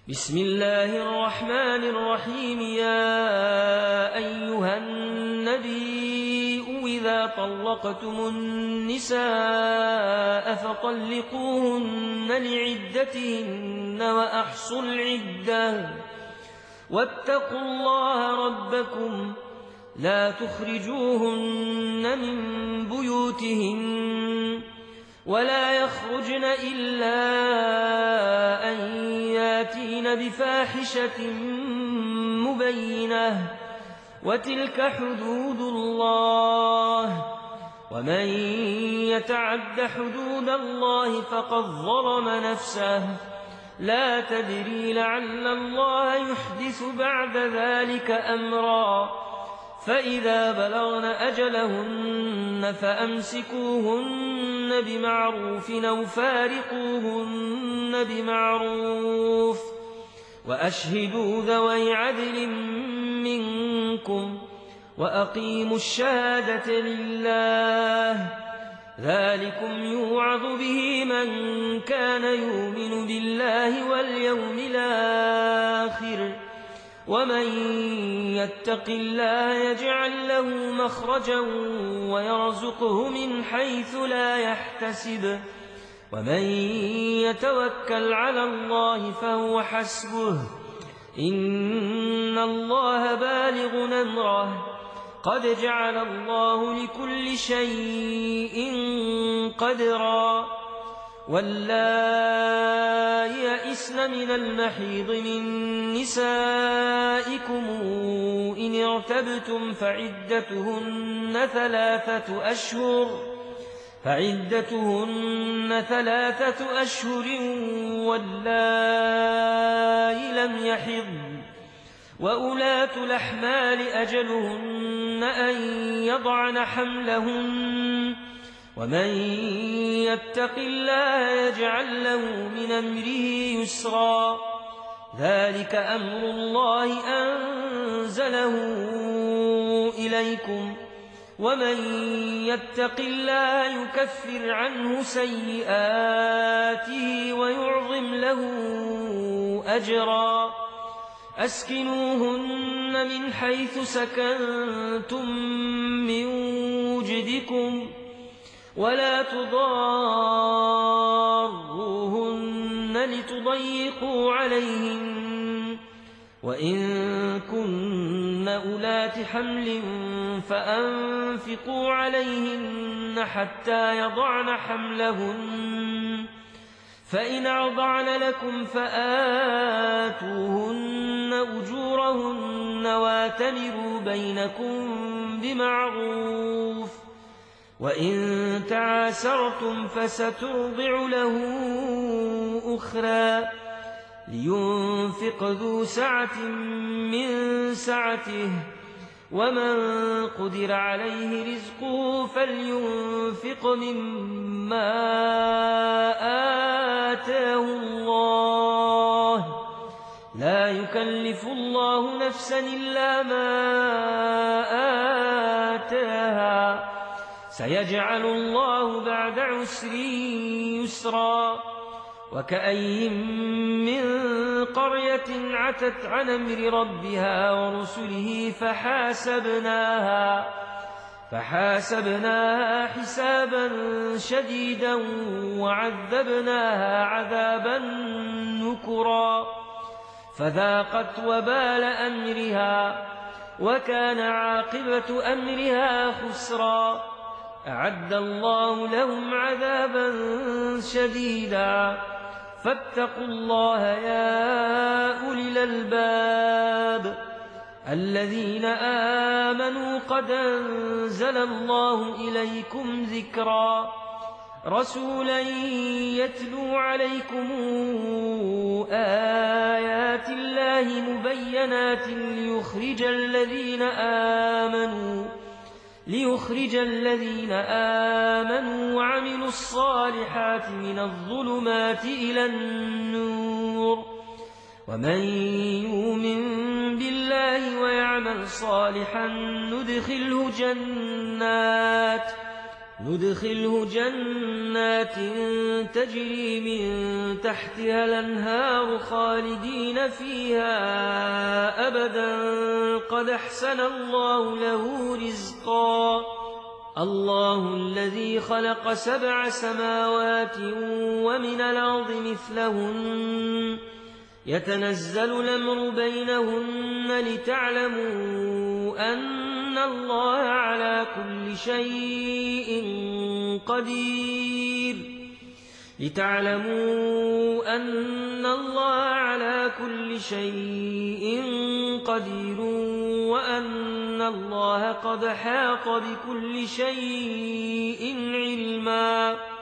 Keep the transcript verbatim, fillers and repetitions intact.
بسم الله الرحمن الرحيم. يا أيها النبي إذا طلقتم النساء فطلقوهن لعدتهن وأحصوا العدة واتقوا الله ربكم لا تخرجوهن من بيوتهن ولا يخرجن إلا أن ياتين بفاحشة مبينة وتلك حدود الله ومن يتعد حدود الله فقد ظلم نفسه لا تدري لعل الله يحدث بعد ذلك أمرا. فإذا بلغن أجلهن فأمسكوهن بمعروف أو فارقوهن بمعروف وأشهدوا ذوي عدل منكم وأقيموا الشهادة لله ذلكم يوعظ به من كان يؤمن بالله واليوم الآخر ومن يتق الله يجعل له مخرجا ويرزقه من حيث لا يحتسب ومن يتوكل على الله فهو حسبه إن الله بالغ أمره قد جعل الله لكل شيء قدرا. واللائي يئسن من المحيض من نسائكم إن ارتبتم فعدتهن ثلاثة أشهر فعدتهن ثلاثة أشهر واللائي لم يحضن وأولاة الأحمال أجلهن أن يضعن حملهن ومن يتق الله يجعل له من أمره يسرا. ذلك أمر الله أنزله إليكم ومن يتق الله يكفر عنه سيئاته ويعظم له أجرا. أسكنوهن من حيث سكنتم من وجدكم ولا تضاروهن لتضيقوا عليهن وإن كن أولات حمل فأنفقوا عليهن حتى يضعن حملهن فإن أرضعن لكم فآتوهن أجورهن واتمروا بينكم بمعروف وإن تعاسرتم فسترضع له أخرى لينفق ذو سعة من سعته ومن قدر عليه رزقه فلينفق مما آتاه الله لا يكلف الله نفسا إلا ما آتاها سيجعل الله بعد عسر يسرا. وكأي من قرية عتت عن أمر ربها ورسله فحاسبناها فحاسبناها حسابا شديدا وعذبناها عذابا نكرا فذاقت وبال أمرها وكان عاقبة أمرها خسرا. أعد الله لهم عذابا شديدا فاتقوا الله يا أولي الألباب الذين آمنوا قد أنزل الله إليكم ذكرا رسولا يتلو عليكم آيات الله مبينات ليخرج الذين آمنوا ليخرج الذين آمنوا وعملوا الصالحات من الظلمات إلى النور ومن يؤمن بالله ويعمل صالحا ندخله جنات ندخله جنات تجري من تحتها الأنهار خالدين فيها أبدا قد أحسن الله له رزقا الله الذي خلق سبع سماوات ومن الأرض مثلهن يتنزل الأمر بينهن لتعلموا أن الله على كل شيء قدير لتعلموا أن الله على كل شيء قدير وأن الله قد حاط بكل شيء علما